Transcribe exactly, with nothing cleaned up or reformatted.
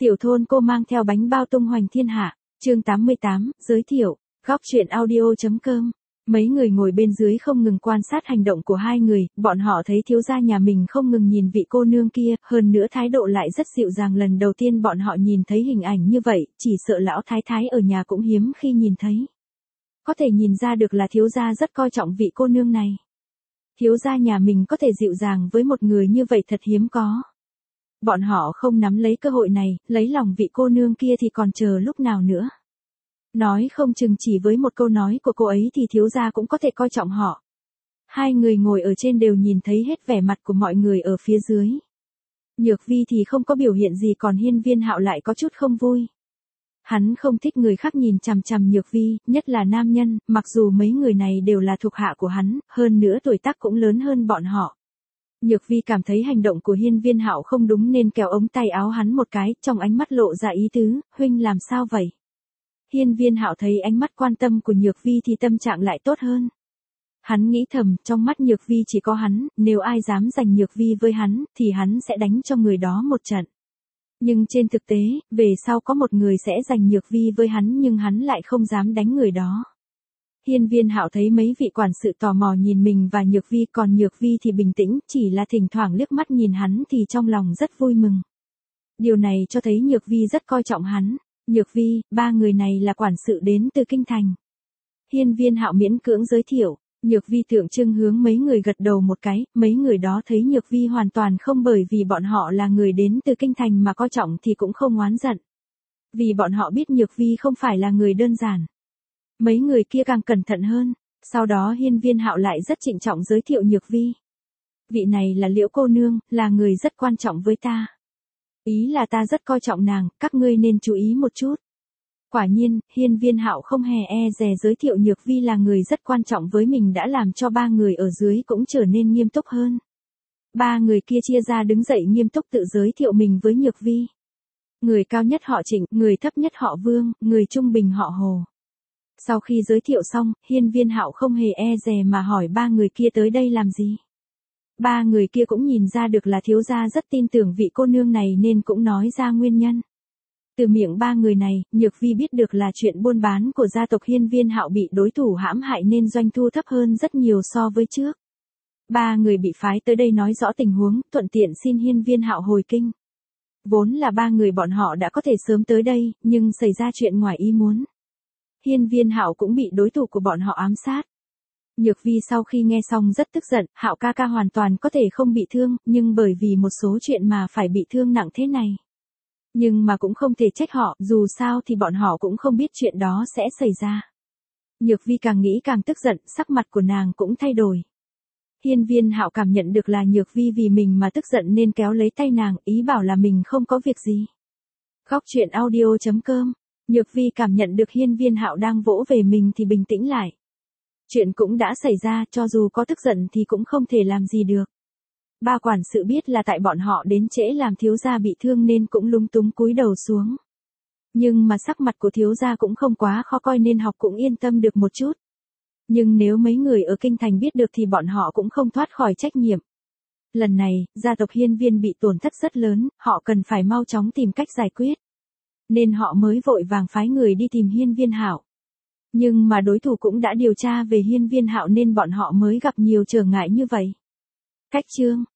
Tiểu thôn cô mang theo bánh bao tung hoành thiên hạ, chương tám mươi tám, giới thiệu, góc truyện audio.com. Mấy người ngồi bên dưới không ngừng quan sát hành động của hai người, bọn họ thấy thiếu gia nhà mình không ngừng nhìn vị cô nương kia, hơn nữa thái độ lại rất dịu dàng. Lần đầu tiên bọn họ nhìn thấy hình ảnh như vậy, chỉ sợ lão thái thái ở nhà cũng hiếm khi nhìn thấy. Có thể nhìn ra được là thiếu gia rất coi trọng vị cô nương này. Thiếu gia nhà mình có thể dịu dàng với một người như vậy thật hiếm có. Bọn họ không nắm lấy cơ hội này, lấy lòng vị cô nương kia thì còn chờ lúc nào nữa. Nói không chừng chỉ với một câu nói của cô ấy thì thiếu gia cũng có thể coi trọng họ. Hai người ngồi ở trên đều nhìn thấy hết vẻ mặt của mọi người ở phía dưới. Nhược Vi thì không có biểu hiện gì, còn Hiên Viên Hạo lại có chút không vui. Hắn không thích người khác nhìn chằm chằm Nhược Vi, nhất là nam nhân, mặc dù mấy người này đều là thuộc hạ của hắn, hơn nữa tuổi tác cũng lớn hơn bọn họ. Nhược Vi cảm thấy hành động của Hiên Viên Hạo không đúng nên kéo ống tay áo hắn một cái, trong ánh mắt lộ ra ý tứ, huynh làm sao vậy? Hiên Viên Hạo thấy ánh mắt quan tâm của Nhược Vi thì tâm trạng lại tốt hơn. Hắn nghĩ thầm, trong mắt Nhược Vi chỉ có hắn, nếu ai dám giành Nhược Vi với hắn, thì hắn sẽ đánh cho người đó một trận. Nhưng trên thực tế, về sau có một người sẽ giành Nhược Vi với hắn nhưng hắn lại không dám đánh người đó. Hiên Viên Hạo thấy mấy vị quản sự tò mò nhìn mình và Nhược Vi, còn Nhược Vi thì bình tĩnh, chỉ là thỉnh thoảng liếc mắt nhìn hắn thì trong lòng rất vui mừng. Điều này cho thấy Nhược Vi rất coi trọng hắn. Nhược Vi, ba người này là quản sự đến từ kinh thành. Hiên Viên Hạo miễn cưỡng giới thiệu. Nhược Vi tượng trưng hướng mấy người gật đầu một cái, mấy người đó thấy Nhược Vi hoàn toàn không bởi vì bọn họ là người đến từ kinh thành mà coi trọng thì cũng không oán giận. Vì bọn họ biết Nhược Vi không phải là người đơn giản. Mấy người kia càng cẩn thận hơn, sau đó Hiên Viên Hạo lại rất trịnh trọng giới thiệu Nhược Vi. Vị này là Liễu cô nương, là người rất quan trọng với ta. Ý là ta rất coi trọng nàng, các ngươi nên chú ý một chút. Quả nhiên, Hiên Viên Hạo không hề e dè giới thiệu Nhược Vi là người rất quan trọng với mình đã làm cho ba người ở dưới cũng trở nên nghiêm túc hơn. Ba người kia chia ra đứng dậy nghiêm túc tự giới thiệu mình với Nhược Vi. Người cao nhất họ Trịnh, người thấp nhất họ Vương, người trung bình họ Hồ. Sau khi giới thiệu xong, Hiên Viên Hạo không hề e dè mà hỏi ba người kia tới đây làm gì. Ba người kia cũng nhìn ra được là thiếu gia rất tin tưởng vị cô nương này nên cũng nói ra nguyên nhân. Từ miệng ba người này, Nhược Vi biết được là chuyện buôn bán của gia tộc Hiên Viên Hạo bị đối thủ hãm hại nên doanh thu thấp hơn rất nhiều so với trước. Ba người bị phái tới đây nói rõ tình huống, thuận tiện xin Hiên Viên Hạo hồi kinh. Vốn là ba người bọn họ đã có thể sớm tới đây, nhưng xảy ra chuyện ngoài ý muốn. Hiên Viên Hạo cũng bị đối thủ của bọn họ ám sát. Nhược Vi sau khi nghe xong rất tức giận, Hạo ca ca hoàn toàn có thể không bị thương, nhưng bởi vì một số chuyện mà phải bị thương nặng thế này. Nhưng mà cũng không thể trách họ, dù sao thì bọn họ cũng không biết chuyện đó sẽ xảy ra. Nhược Vi càng nghĩ càng tức giận, sắc mặt của nàng cũng thay đổi. Hiên Viên Hạo cảm nhận được là Nhược Vi vì mình mà tức giận nên kéo lấy tay nàng, ý bảo là mình không có việc gì. Góc truyện audio.com. Nhược Vi cảm nhận được Hiên Viên Hạo đang vỗ về mình thì bình tĩnh lại. Chuyện cũng đã xảy ra, cho dù có tức giận thì cũng không thể làm gì được. Ba quản sự biết là tại bọn họ đến trễ làm thiếu gia bị thương nên cũng lúng túng cúi đầu xuống. Nhưng mà sắc mặt của thiếu gia cũng không quá khó coi nên học cũng yên tâm được một chút. Nhưng nếu mấy người ở kinh thành biết được thì bọn họ cũng không thoát khỏi trách nhiệm. Lần này, gia tộc Hiên Viên bị tổn thất rất lớn, họ cần phải mau chóng tìm cách giải quyết. Nên họ mới vội vàng phái người đi tìm Hiên Viên Hạo. Nhưng mà đối thủ cũng đã điều tra về Hiên Viên Hạo nên bọn họ mới gặp nhiều trở ngại như vậy. Cách chương